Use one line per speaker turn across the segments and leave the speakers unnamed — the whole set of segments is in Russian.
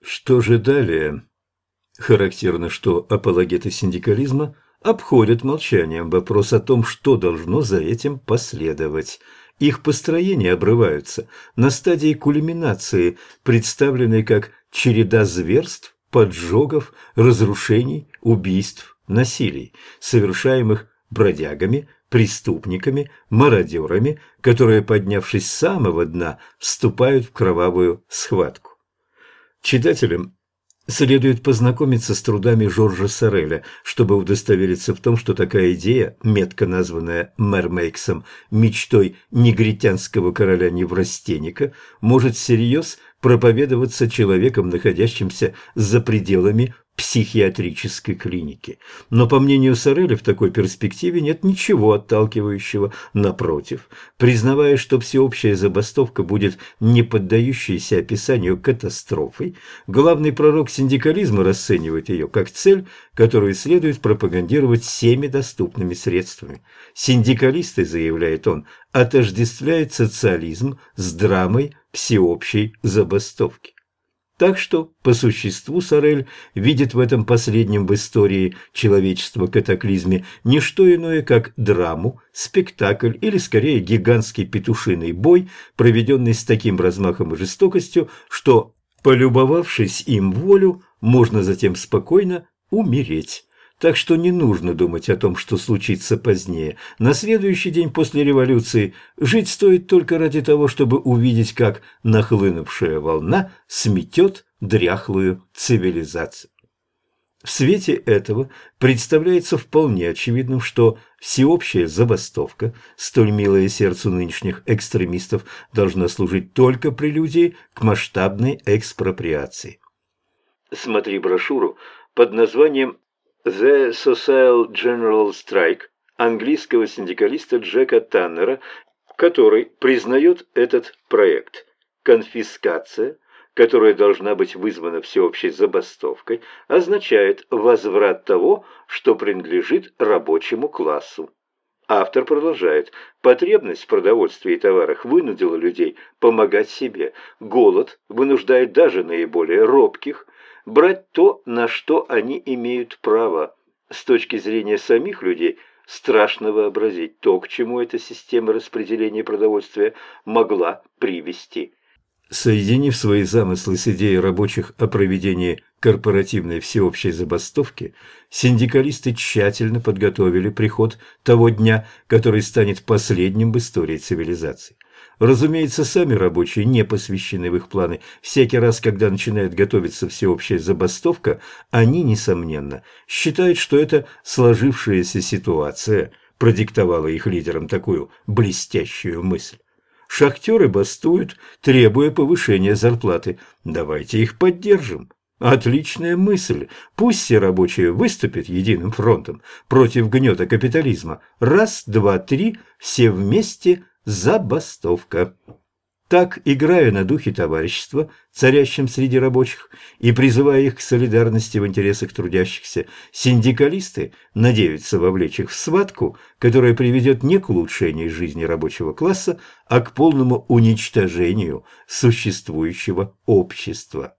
Что же далее? Характерно, что апологеты синдикализма обходят молчанием вопрос о том, что должно за этим последовать. Их построения обрываются на стадии кульминации, представленной как череда зверств, поджогов, разрушений, убийств, насилий, совершаемых бродягами, преступниками, мародерами, которые, поднявшись с самого дна, вступают в кровавую схватку. Читателям следует познакомиться с трудами Жоржа Сореля, чтобы удостовериться в том, что такая идея, метко названная Мермейксом мечтой негритянского короля-неврастенника, может всерьез проповедоваться человеком, находящимся за пределами психиатрической клиники. Но, по мнению Сореля, в такой перспективе нет ничего отталкивающего. Напротив, признавая, что всеобщая забастовка будет не поддающейся описанию катастрофой, главный пророк синдикализма расценивает ее как цель, которую следует пропагандировать всеми доступными средствами. Синдикалисты, заявляет он, отождествляют социализм с драмой всеобщей забастовки. Так что, по существу, Сорель видит в этом последнем в истории человечества катаклизме не что иное, как драму, спектакль или, скорее, гигантский петушиный бой, проведенный с таким размахом и жестокостью, что, полюбовавшись им в волю, можно затем спокойно умереть. Так что не нужно думать о том, что случится позднее. На следующий день после революции жить стоит только ради того, чтобы увидеть, как нахлынувшая волна сметет дряхлую цивилизацию. В свете этого представляется вполне очевидным, что всеобщая забастовка, столь милая сердцу нынешних экстремистов, должна служить только прелюдией к масштабной экспроприации. Смотри брошюру под названием «The Social General Strike» английского синдикалиста Джека Таннера, который признает этот проект. Конфискация, которая должна быть вызвана всеобщей забастовкой, означает возврат того, что принадлежит рабочему классу. Автор продолжает. Потребность в продовольствии и товарах вынудила людей помогать себе. Голод вынуждает даже наиболее робких брать то, на что они имеют право. С точки зрения самих людей страшно вообразить то, к чему эта система распределения продовольствия могла привести. Соединив свои замыслы с идеей рабочих о проведении корпоративной всеобщей забастовки, синдикалисты тщательно подготовили приход того дня, который станет последним в истории цивилизации. Разумеется, сами рабочие не посвящены в их планы. Всякий раз, когда начинает готовиться всеобщая забастовка, они, несомненно, считают, что эта сложившаяся ситуация продиктовала их лидерам такую блестящую мысль. Шахтеры бастуют, требуя повышения зарплаты. Давайте их поддержим. Отличная мысль. Пусть все рабочие выступят единым фронтом против гнета капитализма. Раз, два, три, все вместе забастовка. Так, играя на духе товарищества, царящем среди рабочих, и призывая их к солидарности в интересах трудящихся, синдикалисты надеются вовлечь их в схватку, которая приведет не к улучшению жизни рабочего класса, а к полному уничтожению существующего общества.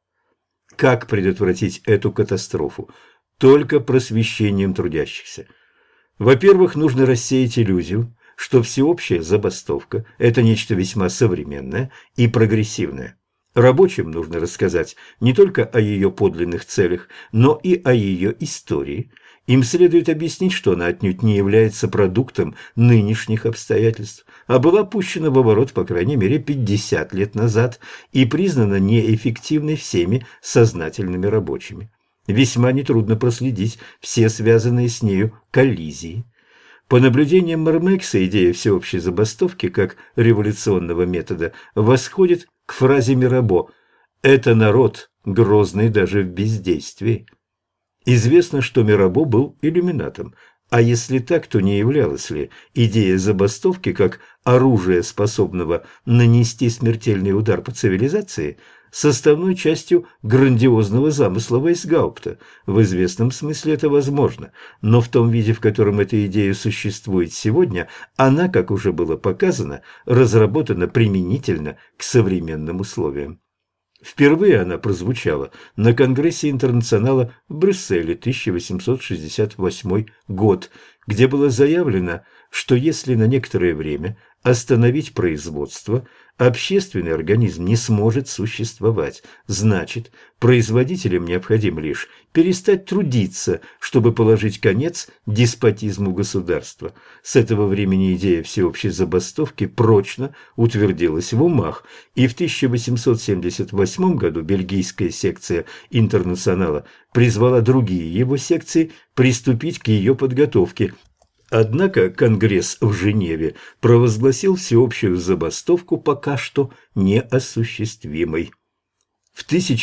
Как предотвратить эту катастрофу? Только просвещением трудящихся. Во-первых, нужно рассеять иллюзию, что всеобщая забастовка – это нечто весьма современное и прогрессивное. Рабочим нужно рассказать не только о ее подлинных целях, но и о ее истории. Им следует объяснить, что она отнюдь не является продуктом нынешних обстоятельств, а была пущена в оборот по крайней мере 50 лет назад и признана неэффективной всеми сознательными рабочими. Весьма нетрудно проследить все связанные с нею коллизии. По наблюдениям Мермейкса, идея всеобщей забастовки как революционного метода восходит к фразе Мирабо «это народ, грозный даже в бездействии». Известно, что Мирабо был иллюминатом, а если так, то не являлась ли идея забастовки как оружия, способного нанести смертельный удар по цивилизации, составной частью грандиозного замысла Вейсгаупта? В известном смысле это возможно, но в том виде, в котором эта идея существует сегодня, она, как уже было показано, разработана применительно к современным условиям. Впервые она прозвучала на Конгрессе Интернационала в Брюсселе 1868 год, где было заявлено, что если на некоторое время остановить производство, общественный организм не сможет существовать. Значит, производителям необходимо лишь перестать трудиться, чтобы положить конец деспотизму государства. С этого времени идея всеобщей забастовки прочно утвердилась в умах, и в 1878 году бельгийская секция Интернационала призвала другие его секции приступить к ее подготовке. Однако Конгресс в Женеве провозгласил всеобщую забастовку пока что неосуществимой. В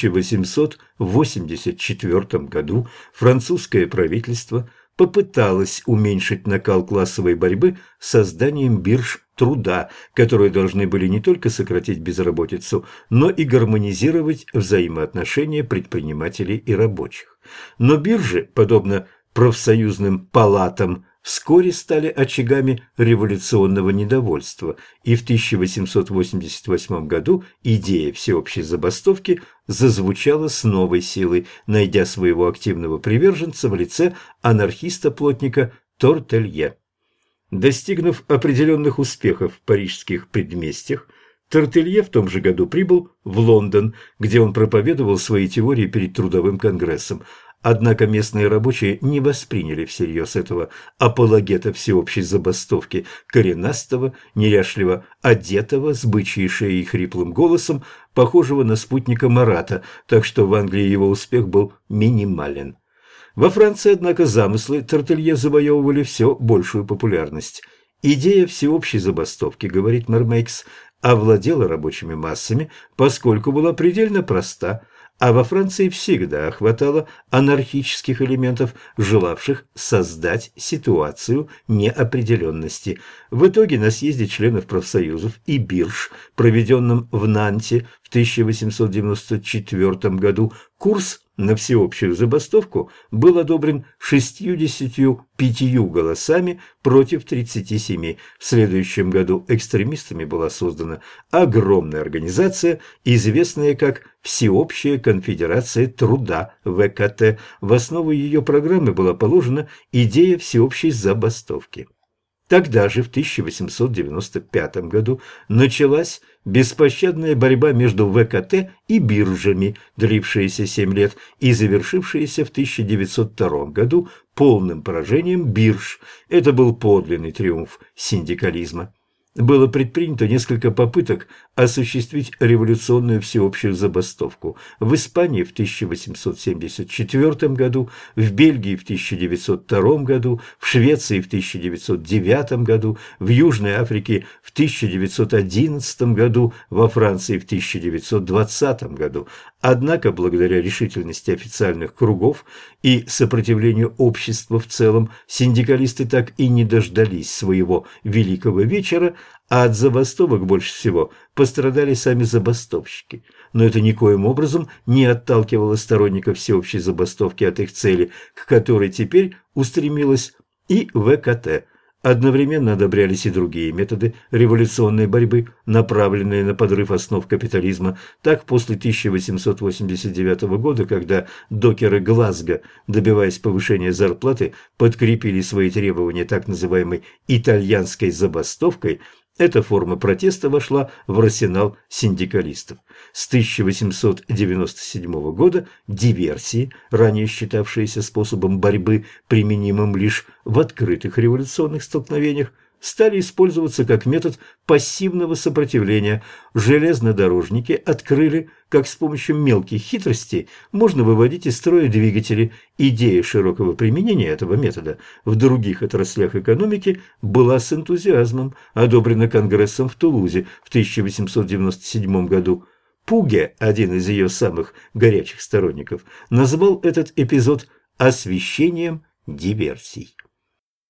1884 году французское правительство попыталось уменьшить накал классовой борьбы созданием бирж труда, которые должны были не только сократить безработицу, но и гармонизировать взаимоотношения предпринимателей и рабочих. Но биржи, подобно профсоюзным палатам, вскоре стали очагами революционного недовольства, и в 1888 году идея всеобщей забастовки зазвучала с новой силой, найдя своего активного приверженца в лице анархиста-плотника Тортелье. Достигнув определенных успехов в парижских предместьях, Тортелье в том же году прибыл в Лондон, где он проповедовал свои теории перед Трудовым конгрессом. Однако местные рабочие не восприняли всерьез этого апологета всеобщей забастовки, коренастого, неряшливо одетого, с бычьей шеей и хриплым голосом, похожего на спутника Марата, так что в Англии его успех был минимален. Во Франции, однако, замыслы Тортелье завоевывали все большую популярность. Идея всеобщей забастовки, говорит Мермейкс, овладела рабочими массами, поскольку была предельно проста, а во Франции всегда хватало анархических элементов, желавших создать ситуацию неопределенности. В итоге на съезде членов профсоюзов и бирж, проведенном в Нанте в 1894 году, курс на всеобщую забастовку был одобрен 65 голосами против 37. В следующем году экстремистами была создана огромная организация, известная как Всеобщая конфедерация труда ВКТ. В основу ее программы была положена идея всеобщей забастовки. Тогда же, в 1895 году, началась беспощадная борьба между ВКТ и биржами, длившаяся 7 лет и завершившаяся в 1902 году полным поражением бирж. Это был подлинный триумф синдикализма. Было предпринято несколько попыток осуществить революционную всеобщую забастовку. В Испании в 1874 году, в Бельгии в 1902 году, в Швеции в 1909 году, в Южной Африке в 1911 году, во Франции в 1920 году. Однако, благодаря решительности официальных кругов и сопротивлению общества в целом, синдикалисты так и не дождались своего великого вечера, а от забастовок больше всего пострадали сами забастовщики. Но это никоим образом не отталкивало сторонников всеобщей забастовки от их цели, к которой теперь устремилась и ВКТ. Одновременно одобрялись и другие методы революционной борьбы, направленные на подрыв основ капитализма. Так, после 1889 года, когда докеры Глазго, добиваясь повышения зарплаты, подкрепили свои требования так называемой «итальянской забастовкой», эта форма протеста вошла в арсенал синдикалистов. С 1897 года диверсии, ранее считавшиеся способом борьбы, применимым лишь в открытых революционных столкновениях, стали использоваться как метод пассивного сопротивления. Железнодорожники открыли, как с помощью мелких хитростей можно выводить из строя двигатели. Идея широкого применения этого метода в других отраслях экономики была с энтузиазмом одобрена Конгрессом в Тулузе в 1897 году. Пуге, один из ее самых горячих сторонников, назвал этот эпизод освещением диверсий.